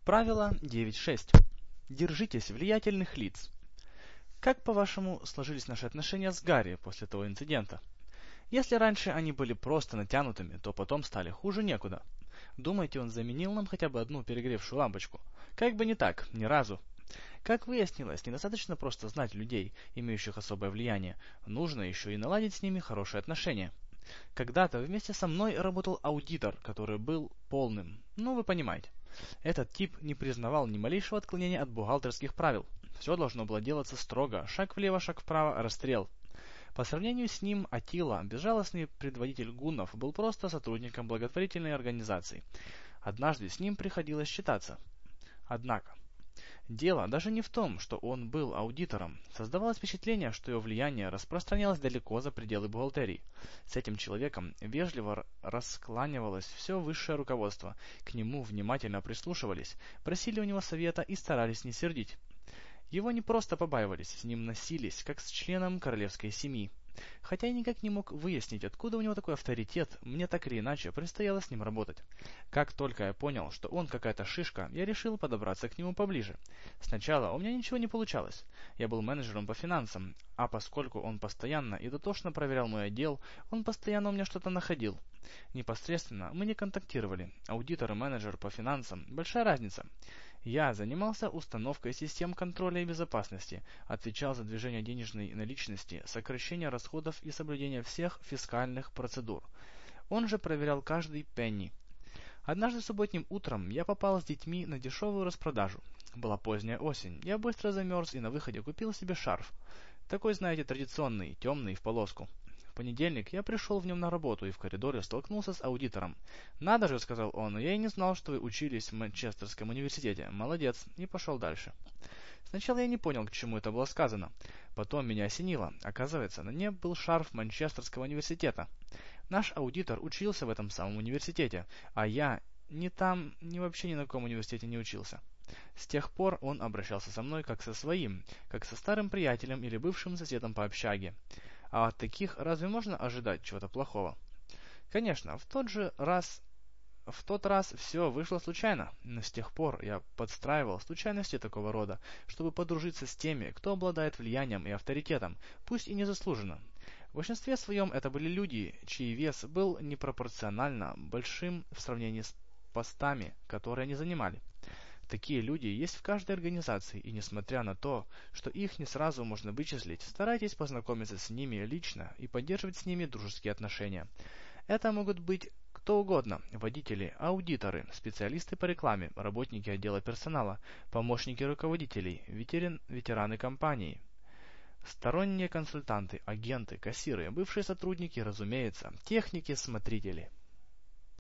Правило 9.6. Держитесь влиятельных лиц. Как, по-вашему, сложились наши отношения с Гарри после того инцидента? Если раньше они были просто натянутыми, то потом стали хуже некуда. Думаете, он заменил нам хотя бы одну перегревшую лампочку? Как бы не так, ни разу. Как выяснилось, недостаточно просто знать людей, имеющих особое влияние, нужно еще и наладить с ними хорошие отношения. Когда-то вместе со мной работал аудитор, который был полным, вы понимаете. Этот тип не признавал ни малейшего отклонения от бухгалтерских правил. Все должно было делаться строго, шаг влево, шаг вправо, расстрел. По сравнению с ним Атила, безжалостный предводитель гуннов, был просто сотрудником благотворительной организации. Однажды с ним приходилось считаться. Однако, дело даже не в том, что он был аудитором. Создавалось впечатление, что его влияние распространялось далеко за пределы бухгалтерии. С этим человеком вежливо раскланивалось все высшее руководство, к нему внимательно прислушивались, просили у него совета и старались не сердить. Его не просто побаивались, с ним носились, как с членом королевской семьи. Хотя я никак не мог выяснить, откуда у него такой авторитет, мне так или иначе предстояло с ним работать. Как только я понял, что он какая-то шишка, я решил подобраться к нему поближе. Сначала у меня ничего не получалось. Я был менеджером по финансам, а поскольку он постоянно и дотошно проверял мой отдел, он постоянно у меня что-то находил. Непосредственно мы не контактировали. Аудитор и менеджер по финансам – большая разница. Я занимался установкой систем контроля и безопасности, отвечал за движение денежной наличности, сокращение расходов и соблюдение всех фискальных процедур. Он же проверял каждый пенни. Однажды субботним утром я попал с детьми на дешевую распродажу. Была поздняя осень, я быстро замерз и на выходе купил себе шарф. Такой, знаете, традиционный, темный, в полоску. В понедельник я пришел в нем на работу и в коридоре столкнулся с аудитором. «Надо же», — сказал он, — «я и не знал, что вы учились в Манчестерском университете. Молодец», и пошел дальше. Сначала я не понял, к чему это было сказано. Потом меня осенило. Оказывается, на нем был шарф Манчестерского университета. Наш аудитор учился в этом самом университете, а я ни там, ни вообще ни на каком университете не учился. С тех пор он обращался со мной как со своим, как со старым приятелем или бывшим соседом по общаге. А от таких разве можно ожидать чего-то плохого? Конечно, в тот раз все вышло случайно, но с тех пор я подстраивал случайности такого рода, чтобы подружиться с теми, кто обладает влиянием и авторитетом, пусть и незаслуженно. В большинстве своем это были люди, чей вес был непропорционально большим в сравнении с постами, которые они занимали. Такие люди есть в каждой организации, и несмотря на то, что их не сразу можно вычислить, старайтесь познакомиться с ними лично и поддерживать с ними дружеские отношения. Это могут быть кто угодно: водители, аудиторы, специалисты по рекламе, работники отдела персонала, помощники руководителей, ветераны компании, сторонние консультанты, агенты, кассиры, бывшие сотрудники, разумеется, техники, смотрители.